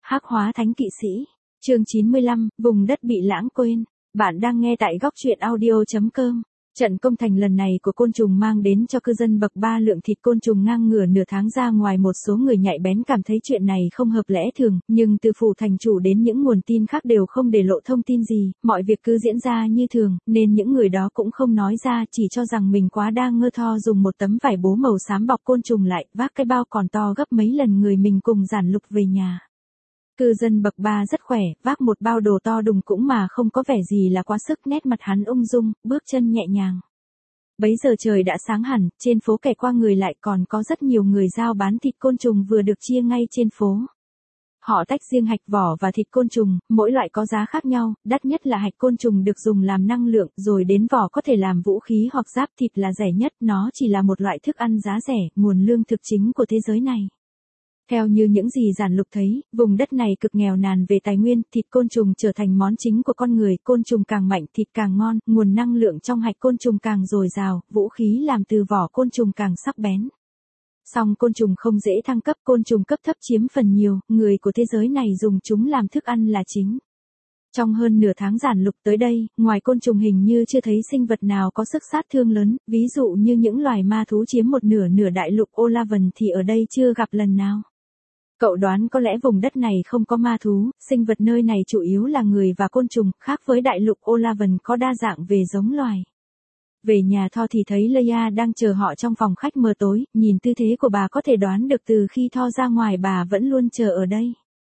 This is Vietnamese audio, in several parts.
Hắc hóa thánh kỵ sĩ. Chương 95, vùng đất bị lãng quên. Bạn đang nghe tại góc truyện audio.com. Trận công thành lần này của côn trùng mang đến cho cư dân bậc 3 lượng thịt côn trùng ngang ngửa nửa tháng ra ngoài. Một số người nhạy bén cảm thấy chuyện này không hợp lẽ thường, nhưng từ phủ thành chủ đến những nguồn tin khác đều không để lộ thông tin gì, mọi việc cứ diễn ra như thường, nên những người đó cũng không nói ra, chỉ cho rằng mình quá đa ngơ. Tho dùng một tấm vải bố màu xám bọc côn trùng lại, vác cái bao còn to gấp mấy lần người mình cùng Giản Lục về nhà. Cư dân bậc 3 rất khỏe, vác một bao đồ to đùng cũng mà không có vẻ gì là quá sức, nét mặt hắn ung dung, bước chân nhẹ nhàng. Bấy giờ trời đã sáng hẳn, trên phố kẻ qua người lại còn có rất nhiều người giao bán thịt côn trùng vừa được chia ngay trên phố. Họ tách riêng hạch vỏ và thịt côn trùng, mỗi loại có giá khác nhau, đắt nhất là hạch côn trùng được dùng làm năng lượng, rồi đến vỏ có thể làm vũ khí hoặc giáp. Thịt là rẻ nhất, nó chỉ là một loại thức ăn giá rẻ, nguồn lương thực chính của thế giới này. Theo như những gì Giản Lục thấy, vùng đất này cực nghèo nàn về tài nguyên, thịt côn trùng trở thành món chính của con người, côn trùng càng mạnh thịt càng ngon, nguồn năng lượng trong hạch côn trùng càng dồi dào, vũ khí làm từ vỏ côn trùng càng sắc bén. Song côn trùng không dễ thăng cấp, côn trùng cấp thấp chiếm phần nhiều, người của thế giới này dùng chúng làm thức ăn là chính. Trong hơn nửa tháng Giản Lục tới đây, ngoài côn trùng hình như chưa thấy sinh vật nào có sức sát thương lớn, ví dụ như những loài ma thú chiếm một nửa đại lục Olavan thì ở đây chưa gặp lần nào. Cậu đoán có lẽ vùng đất này không có ma thú, sinh vật nơi này chủ yếu là người và côn trùng, khác với đại lục Olavan có đa dạng về giống loài. Về nhà Tho thì thấy Leia đang chờ họ trong phòng khách mờ tối, nhìn tư thế của bà có thể đoán được từ khi Tho ra ngoài bà vẫn luôn chờ ở đây.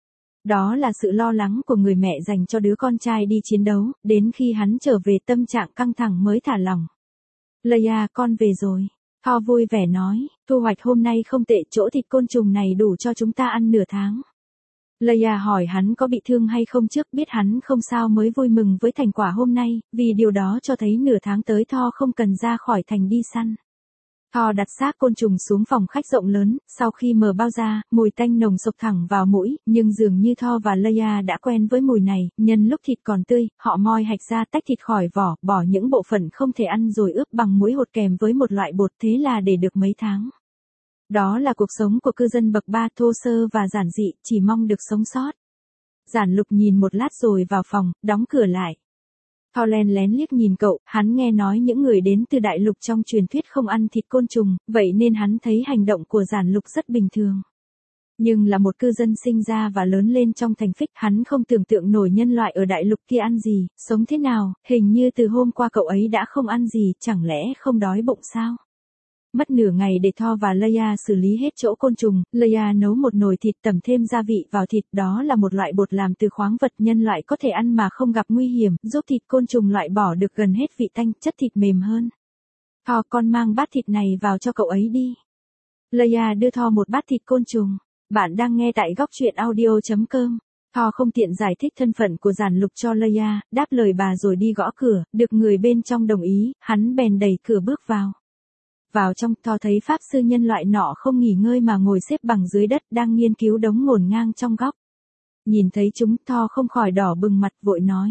Đó là sự lo lắng của người mẹ dành cho đứa con trai đi chiến đấu, đến khi hắn trở về tâm trạng căng thẳng mới thả lỏng. Leia, con về rồi. Tho vui vẻ nói, thu hoạch hôm nay không tệ, chỗ thịt côn trùng này đủ cho chúng ta ăn nửa tháng. Leia hỏi hắn có bị thương hay không trước, biết hắn không sao mới vui mừng với thành quả hôm nay, vì điều đó cho thấy nửa tháng tới Tho không cần ra khỏi thành đi săn. Tho đặt xác côn trùng xuống phòng khách rộng lớn, sau khi mở bao ra, mùi tanh nồng sộc thẳng vào mũi, nhưng dường như Tho và Leia đã quen với mùi này, nhân lúc thịt còn tươi, họ moi hạch ra tách thịt khỏi vỏ, bỏ những bộ phận không thể ăn rồi ướp bằng muối hột kèm với một loại bột, thế là để được mấy tháng. Đó là cuộc sống của cư dân bậc 3 thô sơ và giản dị, chỉ mong được sống sót. Giản Lục nhìn một lát rồi vào phòng, đóng cửa lại. Tho len lén liếc nhìn cậu, hắn nghe nói những người đến từ đại lục trong truyền thuyết không ăn thịt côn trùng, vậy nên hắn thấy hành động của Giản Lục rất bình thường. Nhưng là một cư dân sinh ra và lớn lên trong thành Phích, hắn không tưởng tượng nổi nhân loại ở đại lục kia ăn gì, sống thế nào, hình như từ hôm qua cậu ấy đã không ăn gì, chẳng lẽ không đói bụng sao? Mất nửa ngày để Tho và Leia xử lý hết chỗ côn trùng, Leia nấu một nồi thịt tẩm thêm gia vị vào thịt, đó là một loại bột làm từ khoáng vật nhân loại có thể ăn mà không gặp nguy hiểm, giúp thịt côn trùng loại bỏ được gần hết vị tanh, chất thịt mềm hơn. Tho, con mang bát thịt này vào cho cậu ấy đi. Leia đưa Tho một bát thịt côn trùng. Bạn đang nghe tại góc truyện audio.com. Tho không tiện giải thích thân phận của Giản Lục cho Leia, đáp lời bà rồi đi gõ cửa, được người bên trong đồng ý, hắn bèn đẩy cửa bước vào. Vào trong, Tho thấy pháp sư nhân loại nọ không nghỉ ngơi mà ngồi xếp bằng dưới đất, đang nghiên cứu đống ngổn ngang trong góc. Nhìn thấy chúng, Tho không khỏi đỏ bừng mặt, vội nói.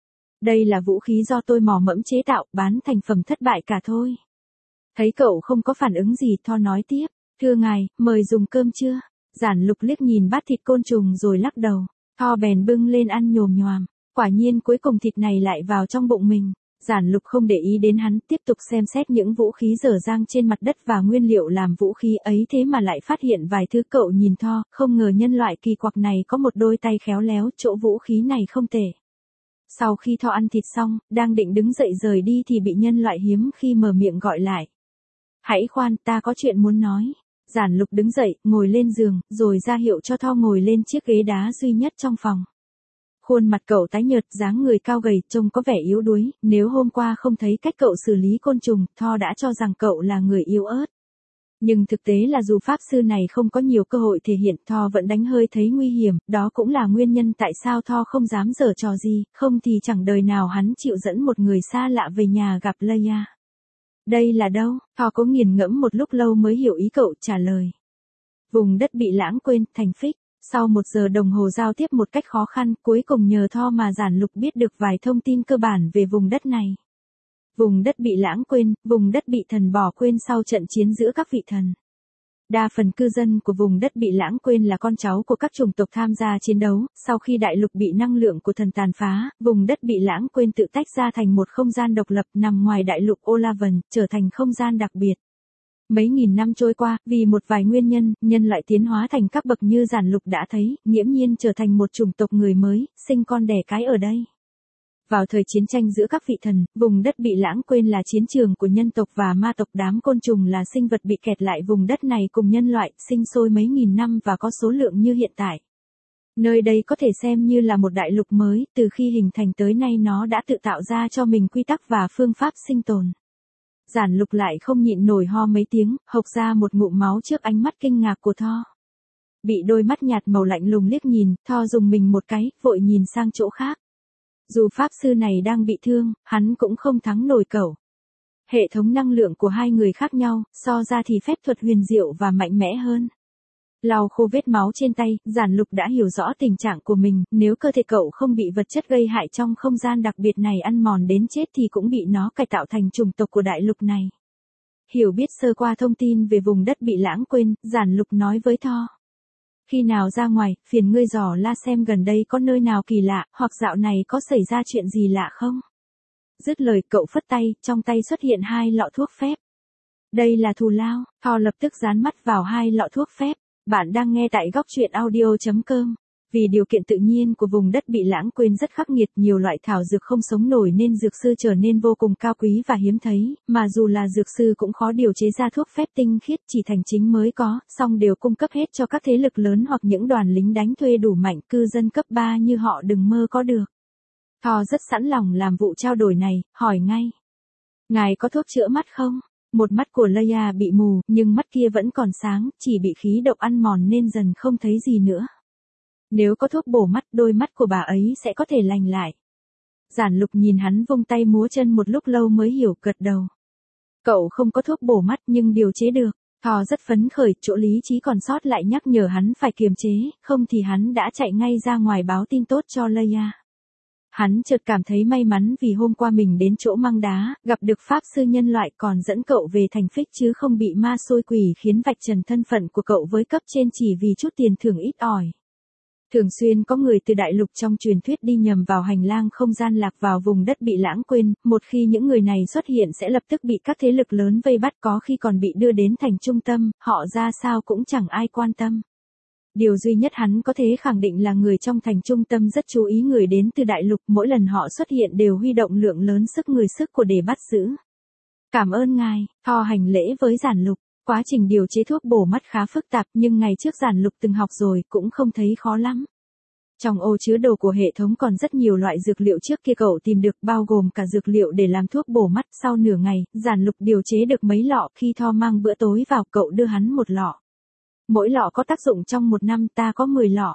Đây là vũ khí do tôi mò mẫm chế tạo, bán thành phẩm thất bại cả thôi. Thấy cậu không có phản ứng gì, Tho nói tiếp. Thưa ngài, mời dùng cơm chưa? Giản Lục liếc nhìn bát thịt côn trùng rồi lắc đầu. Tho bèn bưng lên ăn nhồm nhoàm. Quả nhiên cuối cùng thịt này lại vào trong bụng mình. Giản Lục không để ý đến hắn, tiếp tục xem xét những vũ khí dở dang trên mặt đất và nguyên liệu làm vũ khí ấy, thế mà lại phát hiện vài thứ. Cậu nhìn Tho, không ngờ nhân loại kỳ quặc này có một đôi tay khéo léo, chỗ vũ khí này không tệ. Sau khi Tho ăn thịt xong, đang định đứng dậy rời đi thì bị nhân loại hiếm khi mở miệng gọi lại. Hãy khoan, ta có chuyện muốn nói. Giản Lục đứng dậy, ngồi lên giường, rồi ra hiệu cho Tho ngồi lên chiếc ghế đá duy nhất trong phòng. Khuôn mặt cậu tái nhợt, dáng người cao gầy, trông có vẻ yếu đuối, nếu hôm qua không thấy cách cậu xử lý côn trùng, Tho đã cho rằng cậu là người yếu ớt. Nhưng thực tế là dù pháp sư này không có nhiều cơ hội thể hiện, Tho vẫn đánh hơi thấy nguy hiểm, đó cũng là nguyên nhân tại sao Tho không dám giở trò gì, không thì chẳng đời nào hắn chịu dẫn một người xa lạ về nhà gặp Leia. Đây là đâu? Tho cố nghiền ngẫm một lúc lâu mới hiểu ý cậu, trả lời. Vùng đất bị lãng quên, thành Phích. Sau 1 giờ đồng hồ giao tiếp một cách khó khăn, cuối cùng nhờ Tho mà Giản Lục biết được vài thông tin cơ bản về vùng đất này. Vùng đất bị lãng quên, vùng đất bị thần bỏ quên sau trận chiến giữa các vị thần. Đa phần cư dân của vùng đất bị lãng quên là con cháu của các chủng tộc tham gia chiến đấu, sau khi đại lục bị năng lượng của thần tàn phá, vùng đất bị lãng quên tự tách ra thành một không gian độc lập nằm ngoài đại lục Olavan, trở thành không gian đặc biệt. Mấy nghìn năm trôi qua, vì một vài nguyên nhân, nhân loại tiến hóa thành các bậc như Giản Lục đã thấy, nghiễm nhiên trở thành một chủng tộc người mới, sinh con đẻ cái ở đây. Vào thời chiến tranh giữa các vị thần, vùng đất bị lãng quên là chiến trường của nhân tộc và ma tộc, đám côn trùng là sinh vật bị kẹt lại vùng đất này cùng nhân loại, sinh sôi mấy nghìn năm và có số lượng như hiện tại. Nơi đây có thể xem như là một đại lục mới, từ khi hình thành tới nay nó đã tự tạo ra cho mình quy tắc và phương pháp sinh tồn. Giản Lục lại không nhịn nổi ho mấy tiếng, hộc ra một ngụm máu trước ánh mắt kinh ngạc của Thor. Bị đôi mắt nhạt màu lạnh lùng liếc nhìn, Thor dùng mình một cái, vội nhìn sang chỗ khác. Dù pháp sư này đang bị thương, hắn cũng không thắng nổi cậu. Hệ thống năng lượng của hai người khác nhau, so ra thì phép thuật huyền diệu và mạnh mẽ hơn. Lau khô vết máu trên tay, Giản Lục đã hiểu rõ tình trạng của mình, nếu cơ thể cậu không bị vật chất gây hại trong không gian đặc biệt này ăn mòn đến chết thì cũng bị nó cải tạo thành chủng tộc của đại lục này. Hiểu biết sơ qua thông tin về vùng đất bị lãng quên, Giản Lục nói với Thor. Khi nào ra ngoài, phiền ngươi dò la xem gần đây có nơi nào kỳ lạ, hoặc dạo này có xảy ra chuyện gì lạ không? Dứt lời cậu phất tay, trong tay xuất hiện 2 lọ thuốc phép. Đây là thù lao, Thor lập tức dán mắt vào 2 lọ thuốc phép. Bạn đang nghe tại góc truyện audio.com. Vì điều kiện tự nhiên của vùng đất bị lãng quên rất khắc nghiệt, nhiều loại thảo dược không sống nổi nên dược sư trở nên vô cùng cao quý và hiếm thấy, mà dù là dược sư cũng khó điều chế ra thuốc phép tinh khiết, chỉ thành chính mới có, song đều cung cấp hết cho các thế lực lớn hoặc những đoàn lính đánh thuê đủ mạnh, cư dân cấp 3 như họ đừng mơ có được. Thor rất sẵn lòng làm vụ trao đổi này, hỏi ngay. Ngài có thuốc chữa mắt không? Một mắt của Leia bị mù, nhưng mắt kia vẫn còn sáng, chỉ bị khí độc ăn mòn nên dần không thấy gì nữa. Nếu có thuốc bổ mắt, đôi mắt của bà ấy sẽ có thể lành lại. Giản Lục nhìn hắn vung tay múa chân một lúc lâu mới hiểu, gật đầu. Cậu không có thuốc bổ mắt nhưng điều chế được. Thor rất phấn khởi, chỗ lý trí còn sót lại nhắc nhở hắn phải kiềm chế, không thì hắn đã chạy ngay ra ngoài báo tin tốt cho Leia. Hắn chợt cảm thấy may mắn vì hôm qua mình đến chỗ Mang Đá, gặp được pháp sư nhân loại còn dẫn cậu về thành Phích chứ không bị ma xôi quỷ khiến vạch trần thân phận của cậu với cấp trên chỉ vì chút tiền thưởng ít ỏi. Thường xuyên có người từ đại lục trong truyền thuyết đi nhầm vào hành lang không gian lạc vào vùng đất bị lãng quên, một khi những người này xuất hiện sẽ lập tức bị các thế lực lớn vây bắt, có khi còn bị đưa đến thành trung tâm, họ ra sao cũng chẳng ai quan tâm. Điều duy nhất hắn có thể khẳng định là người trong thành trung tâm rất chú ý người đến từ đại lục, mỗi lần họ xuất hiện đều huy động lượng lớn sức người sức của để bắt giữ. Cảm ơn ngài, Thor hành lễ với Giản Lục. Quá trình điều chế thuốc bổ mắt khá phức tạp nhưng ngày trước Giản Lục từng học rồi cũng không thấy khó lắm. Trong ô chứa đồ của hệ thống còn rất nhiều loại dược liệu trước kia cậu tìm được, bao gồm cả dược liệu để làm thuốc bổ mắt. Sau nửa ngày, Giản Lục điều chế được mấy lọ, khi Thor mang bữa tối vào cậu đưa hắn một lọ. Mỗi lọ có tác dụng trong 1 năm, ta có 10 lọ.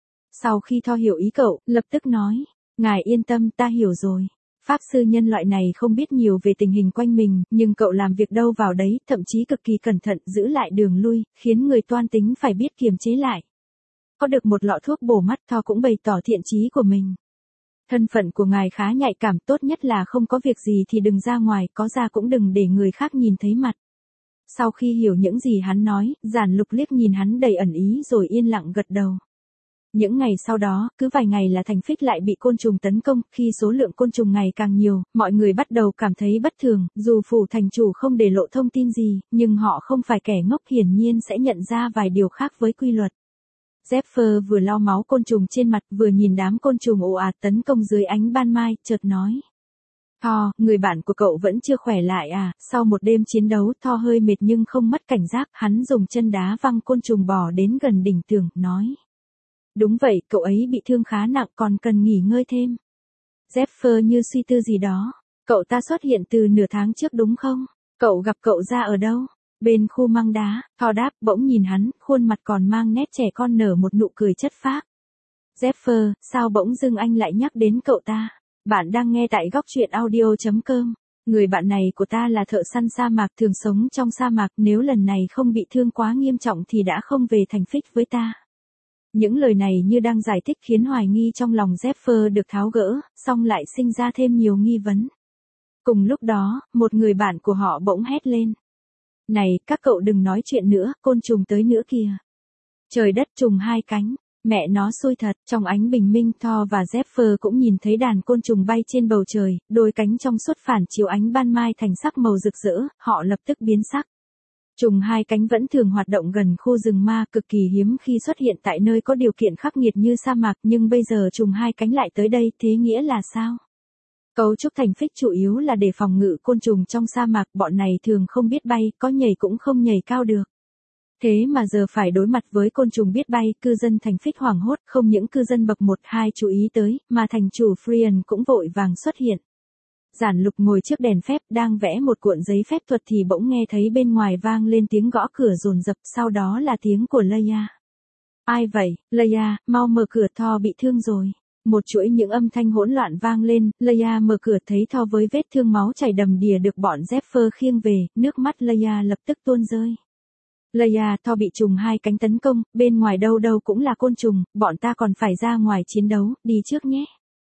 Sau khi Thor hiểu ý cậu, lập tức nói, ngài yên tâm, ta hiểu rồi. Pháp sư nhân loại này không biết nhiều về tình hình quanh mình, nhưng cậu làm việc đâu vào đấy, thậm chí cực kỳ cẩn thận, giữ lại đường lui, khiến người toan tính phải biết kiềm chế lại. Có được một lọ thuốc bổ mắt, Thor cũng bày tỏ thiện chí của mình. Thân phận của ngài khá nhạy cảm, tốt nhất là không có việc gì thì đừng ra ngoài, có ra cũng đừng để người khác nhìn thấy mặt. Sau khi hiểu những gì hắn nói, Giản Lục liếc nhìn hắn đầy ẩn ý rồi yên lặng gật đầu. Những ngày sau đó, cứ vài ngày là thành Phích lại bị côn trùng tấn công, khi số lượng côn trùng ngày càng nhiều, mọi người bắt đầu cảm thấy bất thường, dù phủ thành chủ không để lộ thông tin gì, nhưng họ không phải kẻ ngốc, hiển nhiên sẽ nhận ra vài điều khác với quy luật. Zephyr vừa lau máu côn trùng trên mặt, vừa nhìn đám côn trùng ồ ạt tấn công dưới ánh ban mai, chợt nói. Thor, người bạn của cậu vẫn chưa khỏe lại à? Sau một đêm chiến đấu, Thor hơi mệt nhưng không mất cảnh giác, hắn dùng chân đá văng côn trùng bò đến gần đỉnh tường, nói. Đúng vậy, cậu ấy bị thương khá nặng, còn cần nghỉ ngơi thêm. Zephyr như suy tư gì đó. Cậu ta xuất hiện từ nửa tháng trước đúng không? Cậu gặp cậu ra ở đâu? Bên khu Mang Đá. Thor đáp, bỗng nhìn hắn, khuôn mặt còn mang nét trẻ con, nở một nụ cười chất phác. Zephyr, sao bỗng dưng anh lại nhắc đến cậu ta? Bạn đang nghe tại góc truyện audio.com. Người bạn này của ta là thợ săn sa mạc, thường sống trong sa mạc, nếu lần này không bị thương quá nghiêm trọng thì đã không về thành Phích với ta. Những lời này như đang giải thích khiến hoài nghi trong lòng Zephyr được tháo gỡ, song lại sinh ra thêm nhiều nghi vấn. Cùng lúc đó, một người bạn của họ bỗng hét lên. Này, các cậu đừng nói chuyện nữa, côn trùng tới nữa kìa. Trời đất trùng hai cánh, mẹ nó xui thật, trong ánh bình minh Thor và Zephyr cũng nhìn thấy đàn côn trùng bay trên bầu trời, đôi cánh trong suốt phản chiếu ánh ban mai thành sắc màu rực rỡ, họ lập tức biến sắc. Trùng hai cánh vẫn thường hoạt động gần khu rừng ma, cực kỳ hiếm khi xuất hiện tại nơi có điều kiện khắc nghiệt như sa mạc, nhưng bây giờ trùng hai cánh lại tới đây, thế nghĩa là sao? Cấu trúc thành phích chủ yếu là để phòng ngự côn trùng trong sa mạc, bọn này thường không biết bay, có nhảy cũng không nhảy cao được. Thế mà giờ phải đối mặt với côn trùng biết bay, cư dân thành phích hoảng hốt, không những cư dân bậc 1-2 chú ý tới, mà thành chủ Frian cũng vội vàng xuất hiện. Giản Lục ngồi trước đèn phép đang vẽ một cuộn giấy phép thuật thì bỗng nghe thấy bên ngoài vang lên tiếng gõ cửa dồn dập, sau đó là tiếng của Leia. Ai vậy, Leia, mau mở cửa, Thor bị thương rồi. Một chuỗi những âm thanh hỗn loạn vang lên, Leia mở cửa thấy Thor với vết thương máu chảy đầm đìa được bọn Zephyr khiêng về, nước mắt Leia lập tức tuôn rơi. Leia, Thor bị trùng hai cánh tấn công, bên ngoài đâu đâu cũng là côn trùng, bọn ta còn phải ra ngoài chiến đấu, đi trước nhé.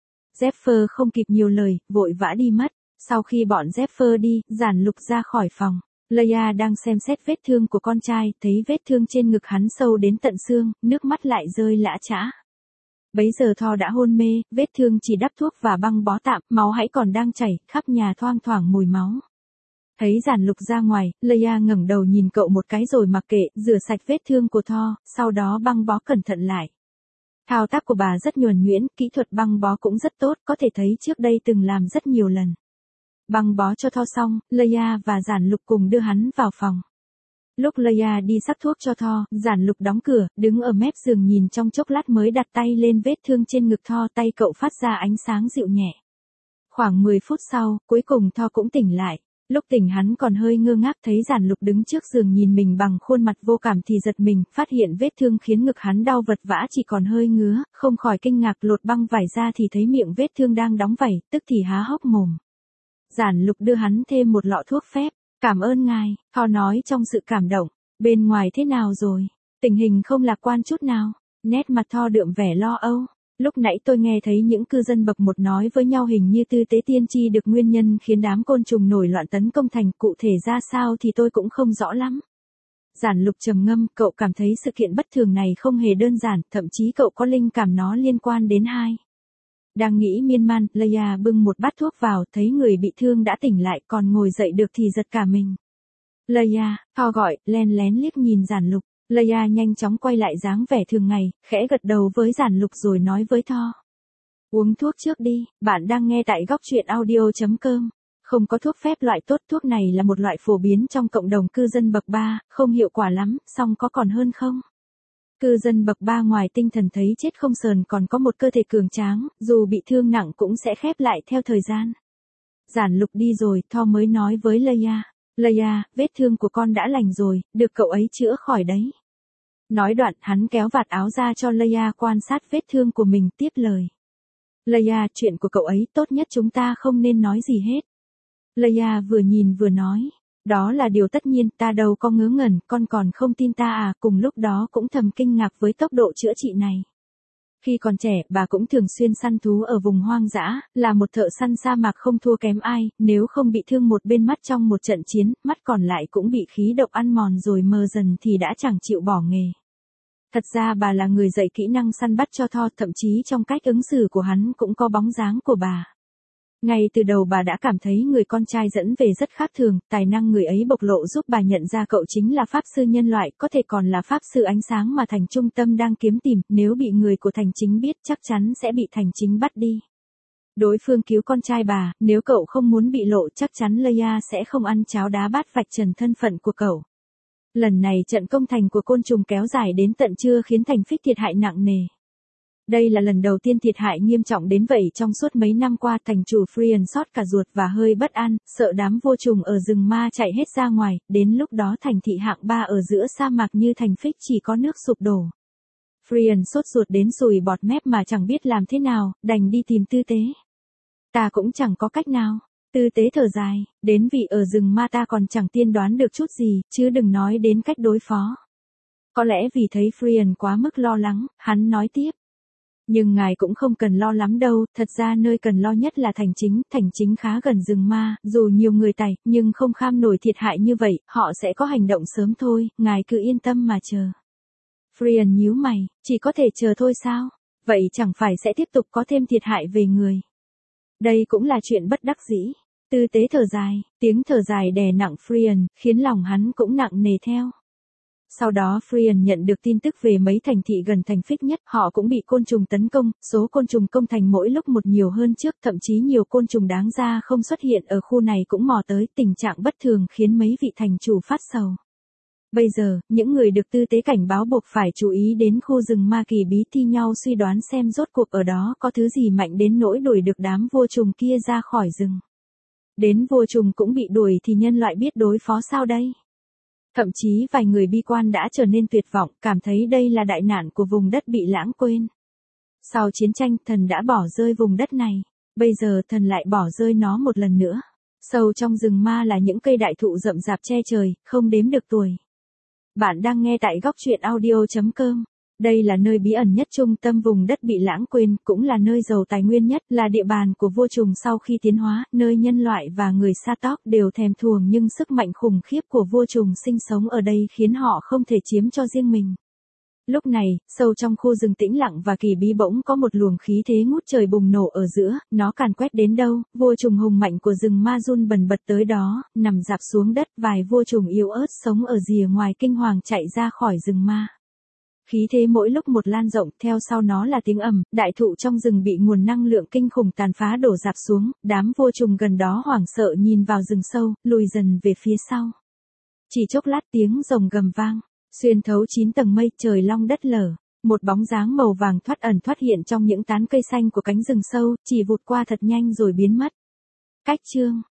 Zephyr không kịp nhiều lời, vội vã đi mất. Sau khi bọn Zephyr đi, Giản Lục ra khỏi phòng. Leia đang xem xét vết thương của con trai, thấy vết thương trên ngực hắn sâu đến tận xương, nước mắt lại rơi lã chã. Bấy giờ Thor đã hôn mê, vết thương chỉ đắp thuốc và băng bó tạm, máu hãy còn đang chảy, khắp nhà thoang thoảng mùi máu. Thấy Giản Lục ra ngoài, Leia ngẩng đầu nhìn cậu một cái rồi mặc kệ, rửa sạch vết thương của Thor, sau đó băng bó cẩn thận lại. Thao tác của bà rất nhuần nhuyễn, kỹ thuật băng bó cũng rất tốt, có thể thấy trước đây từng làm rất nhiều lần. Băng bó cho Thor xong, Leia và Giản Lục cùng đưa hắn vào phòng. Lúc Leia đi sắc thuốc cho Thor, Giản Lục đóng cửa, đứng ở mép giường nhìn trong chốc lát mới đặt tay lên vết thương trên ngực Thor, tay cậu phát ra ánh sáng dịu nhẹ. Khoảng 10 phút sau, cuối cùng Thor cũng tỉnh lại. Lúc tỉnh hắn còn hơi ngơ ngác thấy Giản Lục đứng trước giường nhìn mình bằng khuôn mặt vô cảm thì giật mình, phát hiện vết thương khiến ngực hắn đau vật vã chỉ còn hơi ngứa, không khỏi kinh ngạc lột băng vải ra thì thấy miệng vết thương đang đóng vảy, tức thì há hốc mồm. Giản Lục đưa hắn thêm một lọ thuốc phép, cảm ơn ngài, Thor nói trong sự cảm động, bên ngoài thế nào rồi, tình hình không lạc quan chút nào, nét mặt Thor đượm vẻ lo âu. Lúc nãy tôi nghe thấy những cư dân bậc 1 nói với nhau hình như tư tế tiên tri được nguyên nhân khiến đám côn trùng nổi loạn tấn công thành, cụ thể ra sao thì tôi cũng không rõ lắm. Giản Lục trầm ngâm, cậu cảm thấy sự kiện bất thường này không hề đơn giản, thậm chí cậu có linh cảm nó liên quan đến hai. Đang nghĩ miên man, Leia bưng một bát thuốc vào, thấy người bị thương đã tỉnh lại còn ngồi dậy được thì giật cả mình. Leia, Thor gọi, len lén liếc nhìn Giản Lục. Leia nhanh chóng quay lại dáng vẻ thường ngày, khẽ gật đầu với Giản Lục rồi nói với Thor. Uống thuốc trước đi, bạn đang nghe tại góc truyện audio.com. Không có thuốc phép loại tốt, thuốc này là một loại phổ biến trong cộng đồng cư dân bậc 3, không hiệu quả lắm, song có còn hơn không? Cư dân bậc 3 ngoài tinh thần thấy chết không sờn còn có một cơ thể cường tráng, dù bị thương nặng cũng sẽ khép lại theo thời gian. Giản Lục đi rồi, Thor mới nói với Leia. Leia, vết thương của con đã lành rồi, được cậu ấy chữa khỏi đấy. Nói đoạn, hắn kéo vạt áo ra cho Leia quan sát vết thương của mình, tiếp lời. Leia, chuyện của cậu ấy tốt nhất chúng ta không nên nói gì hết. Leia vừa nhìn vừa nói. Đó là điều tất nhiên, ta đâu có ngớ ngẩn, con còn không tin ta à, cùng lúc đó cũng thầm kinh ngạc với tốc độ chữa trị này. Khi còn trẻ, bà cũng thường xuyên săn thú ở vùng hoang dã, là một thợ săn sa mạc không thua kém ai, nếu không bị thương một bên mắt trong một trận chiến, mắt còn lại cũng bị khí độc ăn mòn rồi mờ dần thì đã chẳng chịu bỏ nghề. Thật ra bà là người dạy kỹ năng săn bắt cho Thor, thậm chí trong cách ứng xử của hắn cũng có bóng dáng của bà. Ngay từ đầu bà đã cảm thấy người con trai dẫn về rất khác thường, tài năng người ấy bộc lộ giúp bà nhận ra cậu chính là pháp sư nhân loại, có thể còn là pháp sư ánh sáng mà Thành Trung Tâm đang kiếm tìm, nếu bị người của Thành Chính biết chắc chắn sẽ bị Thành Chính bắt đi. Đối phương cứu con trai bà, nếu cậu không muốn bị lộ chắc chắn Leia sẽ không ăn cháo đá bát vạch trần thân phận của cậu. Lần này trận công thành của côn trùng kéo dài đến tận trưa khiến thành phích thiệt hại nặng nề. Đây là lần đầu tiên thiệt hại nghiêm trọng đến vậy trong suốt mấy năm qua, thành chủ Frian sót cả ruột và hơi bất an, sợ đám vô trùng ở rừng ma chạy hết ra ngoài, đến lúc đó thành thị hạng 3 ở giữa sa mạc như thành phích chỉ có nước sụp đổ. Frian sốt ruột đến sùi bọt mép mà chẳng biết làm thế nào, đành đi tìm tư tế. Ta cũng chẳng có cách nào. Tư tế thở dài, đến vì ở rừng ma ta còn chẳng tiên đoán được chút gì, chứ đừng nói đến cách đối phó. Có lẽ vì thấy Frian quá mức lo lắng, hắn nói tiếp. Nhưng ngài cũng không cần lo lắm đâu, thật ra nơi cần lo nhất là thành chính khá gần rừng ma, dù nhiều người tày, nhưng không kham nổi thiệt hại như vậy, họ sẽ có hành động sớm thôi, ngài cứ yên tâm mà chờ. Frian nhíu mày, chỉ có thể chờ thôi sao? Vậy chẳng phải sẽ tiếp tục có thêm thiệt hại về người. Đây cũng là chuyện bất đắc dĩ. Tư tế thở dài, tiếng thở dài đè nặng Frian, khiến lòng hắn cũng nặng nề theo. Sau đó Frian nhận được tin tức về mấy thành thị gần thành Phích Nhất, họ cũng bị côn trùng tấn công, số côn trùng công thành mỗi lúc một nhiều hơn trước, thậm chí nhiều côn trùng đáng ra không xuất hiện ở khu này cũng mò tới, tình trạng bất thường khiến mấy vị thành chủ phát sầu. Bây giờ, những người được tư tế cảnh báo buộc phải chú ý đến khu rừng ma kỳ bí, thi nhau suy đoán xem rốt cuộc ở đó có thứ gì mạnh đến nỗi đuổi được đám vua trùng kia ra khỏi rừng. Đến vua trùng cũng bị đuổi thì nhân loại biết đối phó sao đây? Thậm chí vài người bi quan đã trở nên tuyệt vọng, cảm thấy đây là đại nạn của vùng đất bị lãng quên. Sau chiến tranh, thần đã bỏ rơi vùng đất này. Bây giờ thần lại bỏ rơi nó một lần nữa. Sâu trong rừng ma là những cây đại thụ rậm rạp che trời, không đếm được tuổi. Bạn đang nghe tại góc truyện audio.com. Đây là nơi bí ẩn nhất trung tâm vùng đất bị lãng quên, cũng là nơi giàu tài nguyên nhất, là địa bàn của vua trùng sau khi tiến hóa, nơi nhân loại và người Satok đều thèm thuồng, nhưng sức mạnh khủng khiếp của vua trùng sinh sống ở đây khiến họ không thể chiếm cho riêng mình. Lúc này, sâu trong khu rừng tĩnh lặng và kỳ bí bỗng có một luồng khí thế ngút trời bùng nổ ở giữa, nó càn quét đến đâu, vua trùng hùng mạnh của rừng ma run bần bật tới đó, nằm rạp xuống đất, vài vua trùng yếu ớt sống ở rìa ngoài kinh hoàng chạy ra khỏi rừng ma. Khí thế mỗi lúc một lan rộng, theo sau nó là tiếng ầm, đại thụ trong rừng bị nguồn năng lượng kinh khủng tàn phá đổ rạp xuống, đám vua trùng gần đó hoảng sợ nhìn vào rừng sâu, lùi dần về phía sau. Chỉ chốc lát tiếng rồng gầm vang, xuyên thấu 9 tầng mây, trời long đất lở, một bóng dáng màu vàng thoát ẩn thoát hiện trong những tán cây xanh của cánh rừng sâu, chỉ vụt qua thật nhanh rồi biến mất. Cách chương